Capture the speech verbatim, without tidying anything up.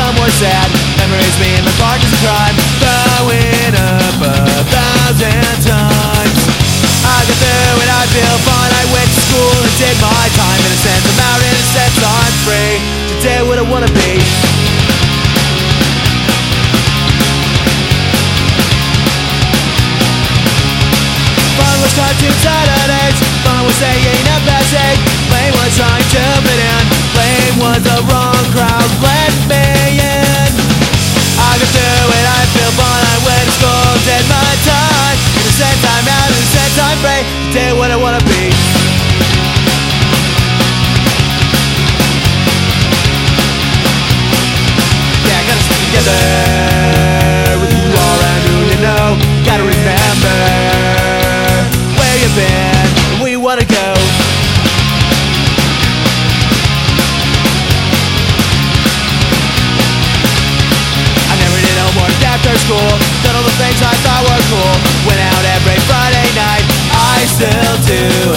more sad. Memories me in my partner's a crime, throwing up a thousand times. I got through it, I feel fine. I went to school and did my time. In a sense I'm out, in a sense I'm free to do what I wanna be. Fun was cartoon Saturdays, fun was saying a passage. Blame was trying to fit in, blame was the wrong crowd, let me in. I got through it, I feel fine. I went to school, did my time. In a sense I'm out, in a sense I'm free to do what I wanna be. Yeah, I gotta stick together with who you are and who you know. Gotta remember where you've been and where you wanna go. I never did homework after school, done all the things I thought were cool. Went out every Friday night, I still do